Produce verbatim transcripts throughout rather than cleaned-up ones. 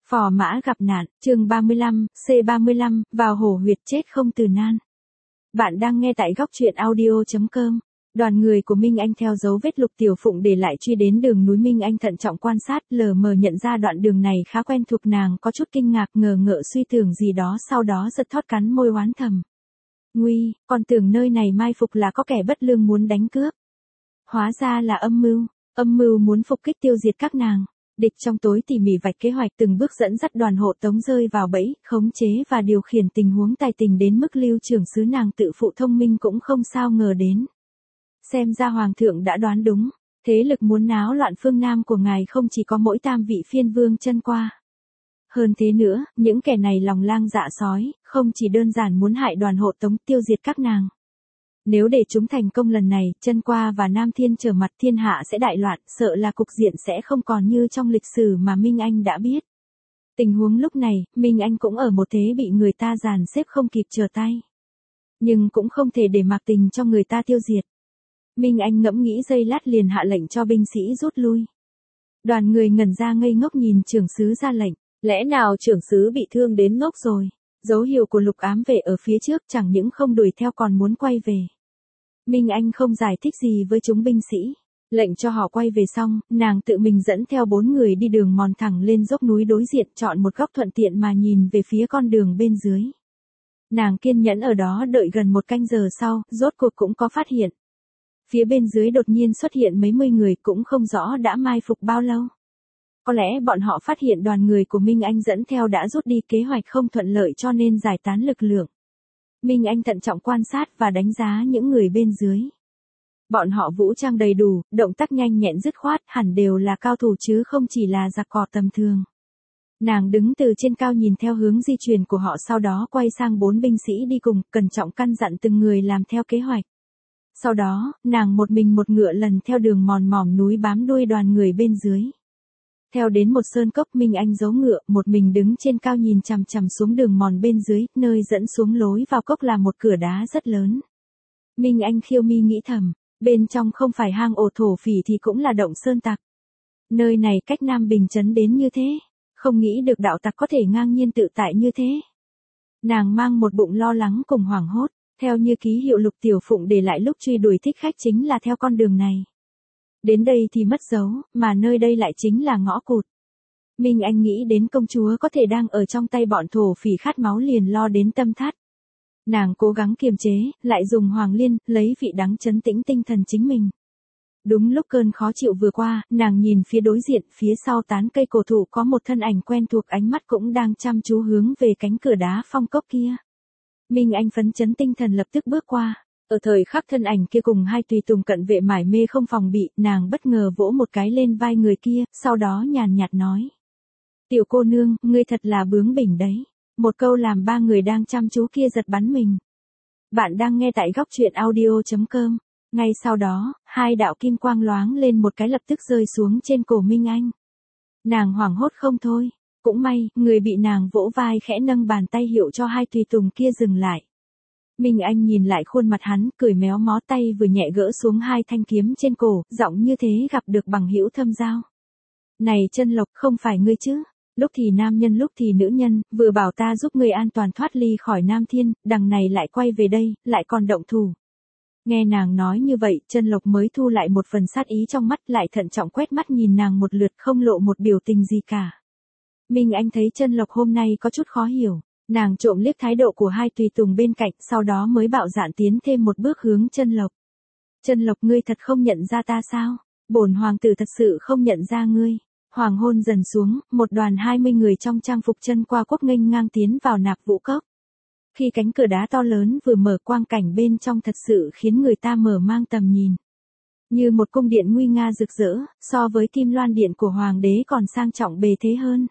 Phò mã gặp nạn, chương ba mươi lăm, C ba mươi lăm, vào hổ huyệt chết không từ nan. Bạn đang nghe tại góc truyện audio chấm com. Đoàn người của Minh Anh theo dấu vết Lục Tiểu Phụng để lại truy đến đường núi. Minh Anh thận trọng quan sát, lờ mờ nhận ra đoạn đường này khá quen thuộc. Nàng có chút kinh ngạc, ngờ ngợ suy tưởng gì đó, sau đó giật thót cắn môi oán thầm. Nguy, còn tưởng nơi này mai phục là có kẻ bất lương muốn đánh cướp. Hóa ra là âm mưu, âm mưu muốn phục kích tiêu diệt các nàng. Địch trong tối tỉ mỉ vạch kế hoạch, từng bước dẫn dắt đoàn hộ tống rơi vào bẫy, khống chế và điều khiển tình huống tài tình đến mức Lưu trưởng xứ nàng tự phụ thông minh cũng không sao ngờ đến. Xem ra hoàng thượng đã đoán đúng, thế lực muốn náo loạn phương Nam của ngài không chỉ có mỗi tam vị phiên vương Chân Qua. Hơn thế nữa, những kẻ này lòng lang dạ sói, không chỉ đơn giản muốn hại đoàn hộ tống tiêu diệt các nàng. Nếu để chúng thành công lần này, Chân Qua và Nam Thiên trở mặt, thiên hạ sẽ đại loạn, sợ là cục diện sẽ không còn như trong lịch sử mà Minh Anh đã biết. Tình huống lúc này, Minh Anh cũng ở một thế bị người ta dàn xếp không kịp trở tay. Nhưng cũng không thể để mặc tình cho người ta tiêu diệt. Minh Anh ngẫm nghĩ giây lát liền hạ lệnh cho binh sĩ rút lui. Đoàn người ngẩn ra ngây ngốc nhìn trưởng xứ ra lệnh, lẽ nào trưởng xứ bị thương đến ngốc rồi? Dấu hiệu của Lục ám vệ ở phía trước, chẳng những không đuổi theo còn muốn quay về. Minh Anh không giải thích gì với chúng binh sĩ, lệnh cho họ quay về xong, nàng tự mình dẫn theo bốn người đi đường mòn thẳng lên dốc núi đối diện, chọn một góc thuận tiện mà nhìn về phía con đường bên dưới. Nàng kiên nhẫn ở đó đợi gần một canh giờ sau, rốt cuộc cũng có phát hiện. Phía bên dưới đột nhiên xuất hiện mấy mươi người, cũng không rõ đã mai phục bao lâu. Có lẽ bọn họ phát hiện đoàn người của Minh Anh dẫn theo đã rút đi, kế hoạch không thuận lợi cho nên giải tán lực lượng. Minh Anh thận trọng quan sát và đánh giá những người bên dưới. Bọn họ vũ trang đầy đủ, động tác nhanh nhẹn dứt khoát, hẳn đều là cao thủ chứ không chỉ là giặc cò tầm thường. Nàng đứng từ trên cao nhìn theo hướng di chuyển của họ, sau đó quay sang bốn binh sĩ đi cùng, cẩn trọng căn dặn từng người làm theo kế hoạch. Sau đó, nàng một mình một ngựa lần theo đường mòn mỏm núi bám đuôi đoàn người bên dưới. Theo đến một sơn cốc, Minh Anh giấu ngựa, một mình đứng trên cao nhìn chằm chằm xuống đường mòn bên dưới, nơi dẫn xuống lối vào cốc là một cửa đá rất lớn. Minh Anh khiêu mi nghĩ thầm, bên trong không phải hang ổ thổ phỉ thì cũng là động sơn tặc. Nơi này cách Nam Bình trấn đến như thế, không nghĩ được đạo tặc có thể ngang nhiên tự tại như thế. Nàng mang một bụng lo lắng cùng hoảng hốt, theo như ký hiệu Lục Tiểu Phụng để lại lúc truy đuổi thích khách chính là theo con đường này. Đến đây thì mất dấu, mà nơi đây lại chính là ngõ cụt. Minh Anh nghĩ đến công chúa có thể đang ở trong tay bọn thổ phỉ khát máu liền lo đến tâm thắt. Nàng cố gắng kiềm chế, lại dùng hoàng liên, lấy vị đắng trấn tĩnh tinh thần chính mình. Đúng lúc cơn khó chịu vừa qua, nàng nhìn phía đối diện, phía sau tán cây cổ thụ có một thân ảnh quen thuộc, ánh mắt cũng đang chăm chú hướng về cánh cửa đá phong cốc kia. Minh Anh phấn chấn tinh thần lập tức bước qua. Ở thời khắc thân ảnh kia cùng hai tùy tùng cận vệ mải mê không phòng bị, nàng bất ngờ vỗ một cái lên vai người kia, sau đó nhàn nhạt nói. Tiểu cô nương, ngươi thật là bướng bỉnh đấy. Một câu làm ba người đang chăm chú kia giật bắn mình. Bạn đang nghe tại góc truyện audio chấm com. Ngay sau đó, hai đạo kim quang loáng lên một cái lập tức rơi xuống trên cổ Minh Anh. Nàng hoảng hốt không thôi. Cũng may, người bị nàng vỗ vai khẽ nâng bàn tay hiệu cho hai tùy tùng kia dừng lại. Minh Anh nhìn lại khuôn mặt hắn, cười méo mó, tay vừa nhẹ gỡ xuống hai thanh kiếm trên cổ, giọng như thế gặp được bằng hữu thâm giao. Này Chân Lộc, không phải ngươi chứ? Lúc thì nam nhân lúc thì nữ nhân, vừa bảo ta giúp ngươi an toàn thoát ly khỏi Nam Thiên, đằng này lại quay về đây, lại còn động thủ. Nghe nàng nói như vậy, Chân Lộc mới thu lại một phần sát ý trong mắt, lại thận trọng quét mắt nhìn nàng một lượt, không lộ một biểu tình gì cả. Minh Anh thấy Chân Lộc hôm nay có chút khó hiểu. Nàng trộm liếc thái độ của hai tùy tùng bên cạnh, sau đó mới bạo dạn tiến thêm một bước hướng Chân Lộc. Chân Lộc, ngươi thật không nhận ra ta sao? Bổn hoàng tử thật sự không nhận ra ngươi. Hoàng hôn dần xuống, một đoàn hai mươi người trong trang phục Chân Qua quốc nghênh ngang tiến vào Nạp Vũ Cốc. Khi cánh cửa đá to lớn vừa mở, quang cảnh bên trong thật sự khiến người ta mở mang tầm nhìn. Như một cung điện nguy nga rực rỡ, so với Kim Loan Điện của hoàng đế còn sang trọng bề thế hơn.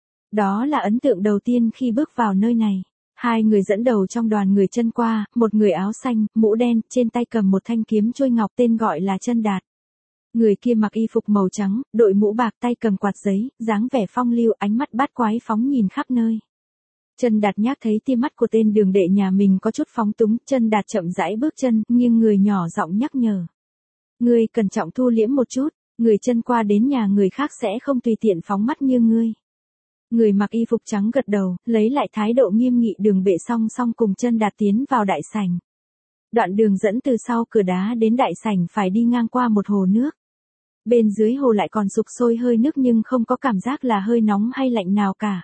Đó là ấn tượng đầu tiên khi bước vào nơi này. Hai người dẫn đầu trong đoàn người Chân Qua, một người áo xanh, mũ đen, trên tay cầm một thanh kiếm chuôi ngọc tên gọi là Chân Đạt. Người kia mặc y phục màu trắng, đội mũ bạc, tay cầm quạt giấy, dáng vẻ phong lưu, ánh mắt bát quái phóng nhìn khắp nơi. Chân Đạt nhác thấy tia mắt của tên đường đệ nhà mình có chút phóng túng, Chân Đạt chậm rãi bước chân, nhưng người nhỏ giọng nhắc nhở. Ngươi cẩn trọng thu liễm một chút, người Chân Qua đến nhà người khác sẽ không tùy tiện phóng mắt như ngươi. Người mặc y phục trắng gật đầu, lấy lại thái độ nghiêm nghị đường bệ song song cùng chân đạt tiến vào đại sảnh. Đoạn đường dẫn từ sau cửa đá đến đại sảnh phải đi ngang qua một hồ nước. Bên dưới hồ lại còn sục sôi hơi nước nhưng không có cảm giác là hơi nóng hay lạnh nào cả.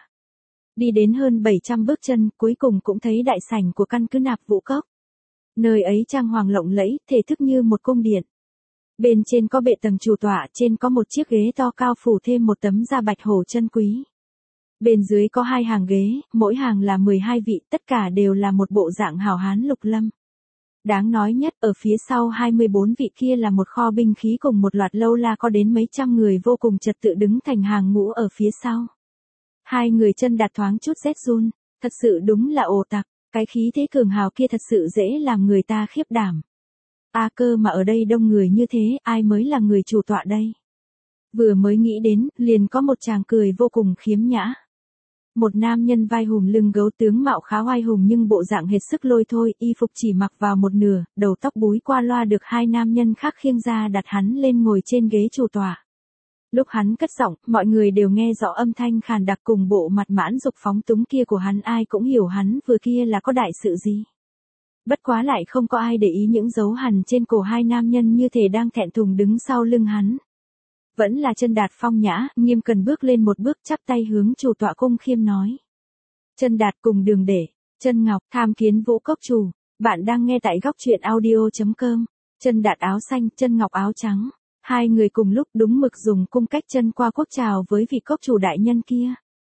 Đi đến hơn bảy trăm bước chân, cuối cùng cũng thấy đại sảnh của căn cứ Nạp Vũ Cốc. Nơi ấy trang hoàng lộng lẫy, thể thức như một cung điện. Bên trên có bệ tầng chủ tọa, trên có một chiếc ghế to cao phủ thêm một tấm da bạch hổ chân quý. Bên dưới có hai hàng ghế, mỗi hàng là mười hai vị, tất cả đều là một bộ dạng hảo hán lục lâm. Đáng nói nhất, ở phía sau hai mươi bốn vị kia là một kho binh khí cùng một loạt lâu la có đến mấy trăm người vô cùng trật tự đứng thành hàng ngũ ở phía sau. Hai người chân đạt thoáng chút rét run, thật sự đúng là ồ tặc, cái khí thế cường hào kia thật sự dễ làm người ta khiếp đảm. A cơ mà ở đây đông người như thế, ai mới là người chủ tọa đây? Vừa mới nghĩ đến, liền có một chàng cười vô cùng khiếm nhã. Một nam nhân vai hùm lưng gấu tướng mạo khá oai hùng nhưng bộ dạng hết sức lôi thôi, y phục chỉ mặc vào một nửa, đầu tóc búi qua loa được hai nam nhân khác khiêng ra đặt hắn lên ngồi trên ghế chủ tọa. Lúc hắn cất giọng, mọi người đều nghe rõ âm thanh khàn đặc cùng bộ mặt mãn dục phóng túng kia của hắn, ai cũng hiểu hắn vừa kia là có đại sự gì. Bất quá lại không có ai để ý những dấu hằn trên cổ hai nam nhân như thể đang thẹn thùng đứng sau lưng hắn. Vẫn là chân đạt phong nhã, nghiêm cần bước lên một bước chắp tay hướng chủ tọa cung khiêm nói. Chân đạt cùng đường để, chân ngọc tham kiến Vũ Cốc chủ, bạn đang nghe tại góc truyện audio.com, chân đạt áo xanh, chân ngọc áo trắng. Hai người cùng lúc đúng mực dùng cung cách chân qua quốc chào với vị cốc chủ đại nhân kia.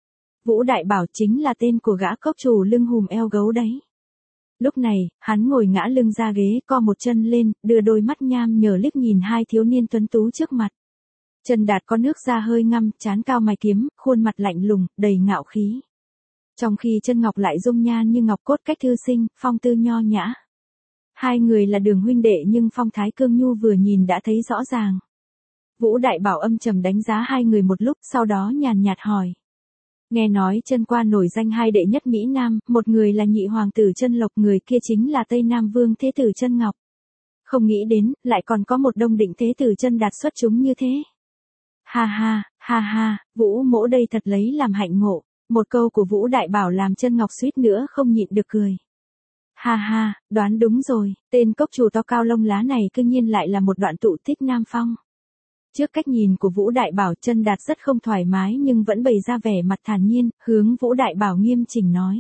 Vũ Đại Bảo chính là tên của gã cốc chủ lưng hùm eo gấu đấy. Lúc này, hắn ngồi ngã lưng ra ghế, co một chân lên, đưa đôi mắt nham nhở liếc nhìn hai thiếu niên tuấn tú trước mặt. Chân đạt có nước da hơi ngăm, trán cao mày kiếm, khuôn mặt lạnh lùng, đầy ngạo khí. Trong khi chân ngọc lại dung nhan như ngọc cốt cách thư sinh, phong tư nho nhã. Hai người là đường huynh đệ nhưng phong thái cương nhu vừa nhìn đã thấy rõ ràng. Vũ Đại Bảo âm trầm đánh giá hai người một lúc, sau đó nhàn nhạt hỏi. Nghe nói chân qua nổi danh hai đệ nhất Mỹ Nam, một người là nhị hoàng tử Chân Lộc, người kia chính là Tây Nam Vương Thế tử Chân Ngọc. Không nghĩ đến, lại còn có một Đông Định Thế tử Chân Đạt xuất chúng như thế. Ha ha, ha ha, Vũ mỗ đây thật lấy làm hạnh ngộ. Một câu của Vũ Đại Bảo làm Chân Ngọc suýt nữa không nhịn được cười. Ha ha, đoán đúng rồi, tên cốc chủ to cao lông lá này cư nhiên lại là một đoạn tụ thích Nam Phong. Trước cách nhìn của Vũ Đại Bảo, Chân Đạt rất không thoải mái nhưng vẫn bày ra vẻ mặt thản nhiên, hướng Vũ Đại Bảo nghiêm chỉnh nói.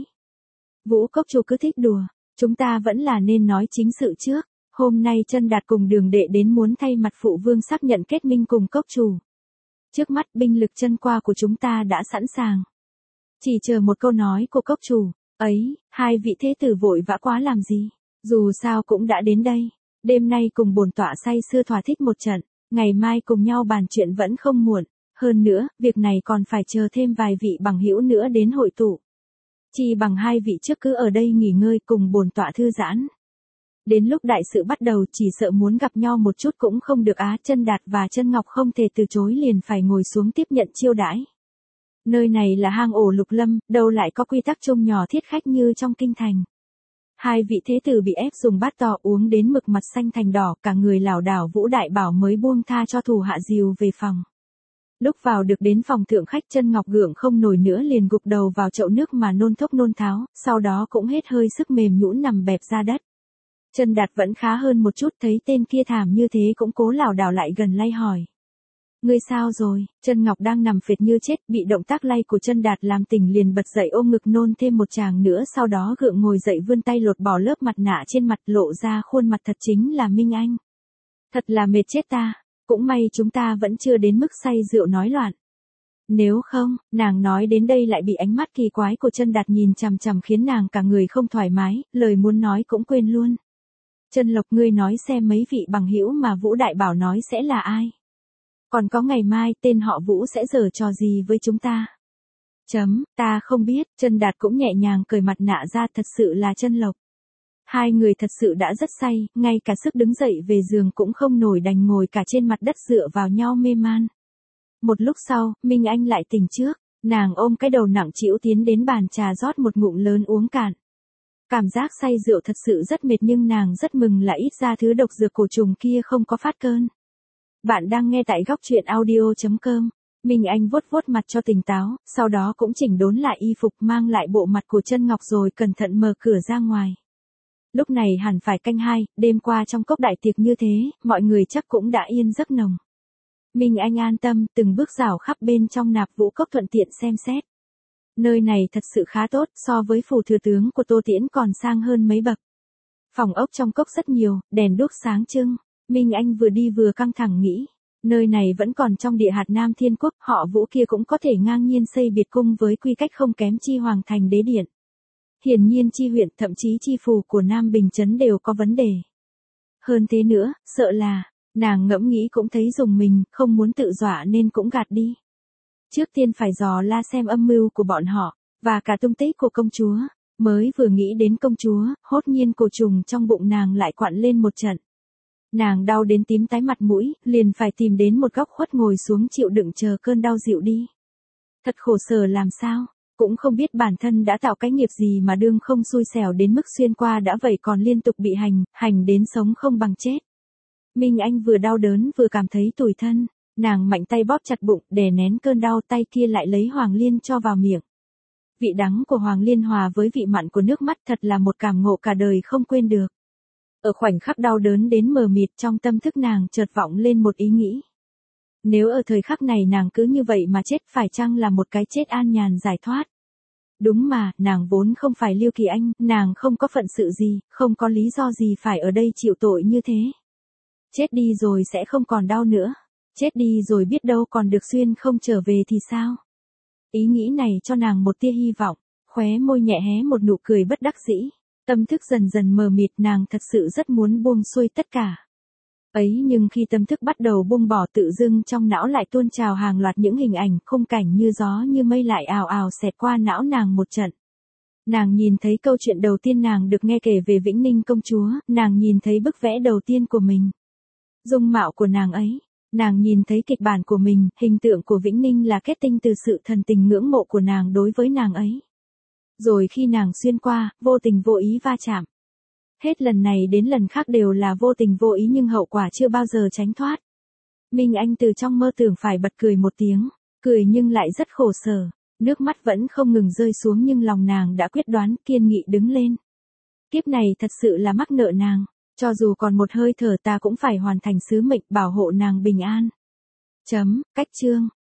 Vũ cốc chủ cứ thích đùa, chúng ta vẫn là nên nói chính sự trước. Hôm nay Chân Đạt cùng đường đệ đến muốn thay mặt phụ vương xác nhận kết minh cùng cốc chủ. Trước mắt binh lực chân qua của chúng ta đã sẵn sàng. Chỉ chờ một câu nói của cốc chủ. Ấy, hai vị thế tử vội vã quá làm gì? Dù sao cũng đã đến đây. Đêm nay cùng bổn tọa say sưa thỏa thích một trận. Ngày mai cùng nhau bàn chuyện vẫn không muộn. Hơn nữa, việc này còn phải chờ thêm vài vị bằng hữu nữa đến hội tụ. Chỉ bằng hai vị trước cứ ở đây nghỉ ngơi cùng bổn tọa thư giãn. Đến lúc đại sự bắt đầu chỉ sợ muốn gặp nhau một chút cũng không được á. Chân Đạt và Chân Ngọc không thể từ chối liền phải ngồi xuống tiếp nhận chiêu đãi. Nơi này là hang ổ lục lâm, đâu lại có quy tắc chung nhỏ thiết khách như trong kinh thành. Hai vị thế tử bị ép dùng bát to uống đến mực mặt xanh thành đỏ, cả người lảo đảo. Vũ Đại Bảo mới buông tha cho thủ hạ dìu về phòng. Lúc vào được đến phòng thượng khách, Chân Ngọc gượng không nổi nữa liền gục đầu vào chậu nước mà nôn thốc nôn tháo, sau đó cũng hết hơi sức mềm nhũn nằm bẹp ra đất. Chân Đạt vẫn khá hơn một chút, thấy tên kia thảm như thế cũng cố lảo đảo lại gần lay hỏi. Ngươi sao rồi? Chân Ngọc đang nằm phệt như chết, bị động tác lay của Chân Đạt làm tỉnh liền bật dậy ôm ngực nôn thêm một tràng nữa, sau đó gượng ngồi dậy vươn tay lột bỏ lớp mặt nạ trên mặt, lộ ra khuôn mặt thật chính là Minh Anh. Thật là mệt chết ta, cũng may chúng ta vẫn chưa đến mức say rượu nói loạn. Nếu không, nàng nói đến đây lại bị ánh mắt kỳ quái của Chân Đạt nhìn chằm chằm khiến nàng cả người không thoải mái, lời muốn nói cũng quên luôn. Chân Lộc, ngươi nói xem mấy vị bằng hữu mà Vũ Đại Bảo nói sẽ là ai? Còn có ngày mai tên họ Vũ sẽ giở trò gì với chúng ta? Chấm, ta không biết. Chân Đạt cũng nhẹ nhàng cởi mặt nạ ra, thật sự là Chân Lộc. Hai người thật sự đã rất say, ngay cả sức đứng dậy về giường cũng không nổi, đành ngồi cả trên mặt đất dựa vào nhau mê man. Một lúc sau, Minh Anh lại tỉnh trước, nàng ôm cái đầu nặng trĩu tiến đến bàn trà rót một ngụm lớn uống cạn. Cảm giác say rượu thật sự rất mệt nhưng nàng rất mừng là ít ra thứ độc dược cổ trùng kia không có phát cơn. Bạn đang nghe tại góc truyện audio chấm com. Minh Anh vuốt vuốt mặt cho tỉnh táo, sau đó cũng chỉnh đốn lại y phục mang lại bộ mặt của Chân Ngọc rồi cẩn thận mở cửa ra ngoài. Lúc này hẳn phải canh hai, đêm qua trong cốc đại tiệc như thế, mọi người chắc cũng đã yên giấc nồng. Minh Anh an tâm, từng bước rảo khắp bên trong nạp vũ cốc thuận tiện xem xét. Nơi này thật sự khá tốt, so với phủ thừa tướng của Tô Tiễn còn sang hơn mấy bậc. Phòng ốc trong cốc rất nhiều, đèn đuốc sáng trưng. Minh Anh vừa đi vừa căng thẳng nghĩ. Nơi này vẫn còn trong địa hạt Nam Thiên Quốc, họ Vũ kia cũng có thể ngang nhiên xây biệt cung với quy cách không kém chi hoàng thành đế điện. Hiển nhiên chi huyện thậm chí chi phủ của Nam Bình Trấn đều có vấn đề. Hơn thế nữa, sợ là, nàng ngẫm nghĩ cũng thấy dùng mình, không muốn tự dọa nên cũng gạt đi. Trước tiên phải dò la xem âm mưu của bọn họ, và cả tung tích của công chúa. Mới vừa nghĩ đến công chúa, hốt nhiên cổ trùng trong bụng nàng lại quặn lên một trận. Nàng đau đến tím tái mặt mũi, liền phải tìm đến một góc khuất ngồi xuống chịu đựng chờ cơn đau dịu đi. Thật khổ sở làm sao, cũng không biết bản thân đã tạo cái nghiệp gì mà đương không xui xẻo đến mức xuyên qua đã vậy còn liên tục bị hành, hành đến sống không bằng chết. Minh Anh vừa đau đớn vừa cảm thấy tủi thân, nàng mạnh tay bóp chặt bụng, đè nén cơn đau, tay kia lại lấy hoàng liên cho vào miệng. Vị đắng của hoàng liên hòa với vị mặn của nước mắt thật là một cảm ngộ cả đời không quên được. Ở khoảnh khắc đau đớn đến mờ mịt trong tâm thức nàng chợt vọng lên một ý nghĩ. Nếu ở thời khắc này nàng cứ như vậy mà chết phải chăng là một cái chết an nhàn giải thoát. Đúng mà, nàng vốn không phải Lưu Kỳ Anh, nàng không có phận sự gì, không có lý do gì phải ở đây chịu tội như thế. Chết đi rồi sẽ không còn đau nữa. Chết đi rồi biết đâu còn được xuyên không trở về thì sao? Ý nghĩ này cho nàng một tia hy vọng, khóe môi nhẹ hé một nụ cười bất đắc dĩ. Tâm thức dần dần mờ mịt nàng thật sự rất muốn buông xuôi tất cả. Ấy nhưng khi tâm thức bắt đầu buông bỏ tự dưng trong não lại tuôn trào hàng loạt những hình ảnh khung cảnh như gió như mây lại ào ào xẹt qua não nàng một trận. Nàng nhìn thấy câu chuyện đầu tiên nàng được nghe kể về Vĩnh Ninh công chúa, nàng nhìn thấy bức vẽ đầu tiên của mình. Dung mạo của nàng ấy, nàng nhìn thấy kịch bản của mình, hình tượng của Vĩnh Ninh là kết tinh từ sự thần tình ngưỡng mộ của nàng đối với nàng ấy. Rồi khi nàng xuyên qua, vô tình vô ý va chạm. Hết lần này đến lần khác đều là vô tình vô ý nhưng hậu quả chưa bao giờ tránh thoát. Minh Anh từ trong mơ tưởng phải bật cười một tiếng, cười nhưng lại rất khổ sở, nước mắt vẫn không ngừng rơi xuống nhưng lòng nàng đã quyết đoán kiên nghị đứng lên. Kiếp này thật sự là mắc nợ nàng, cho dù còn một hơi thở ta cũng phải hoàn thành sứ mệnh bảo hộ nàng bình an. Chấm, cách chương.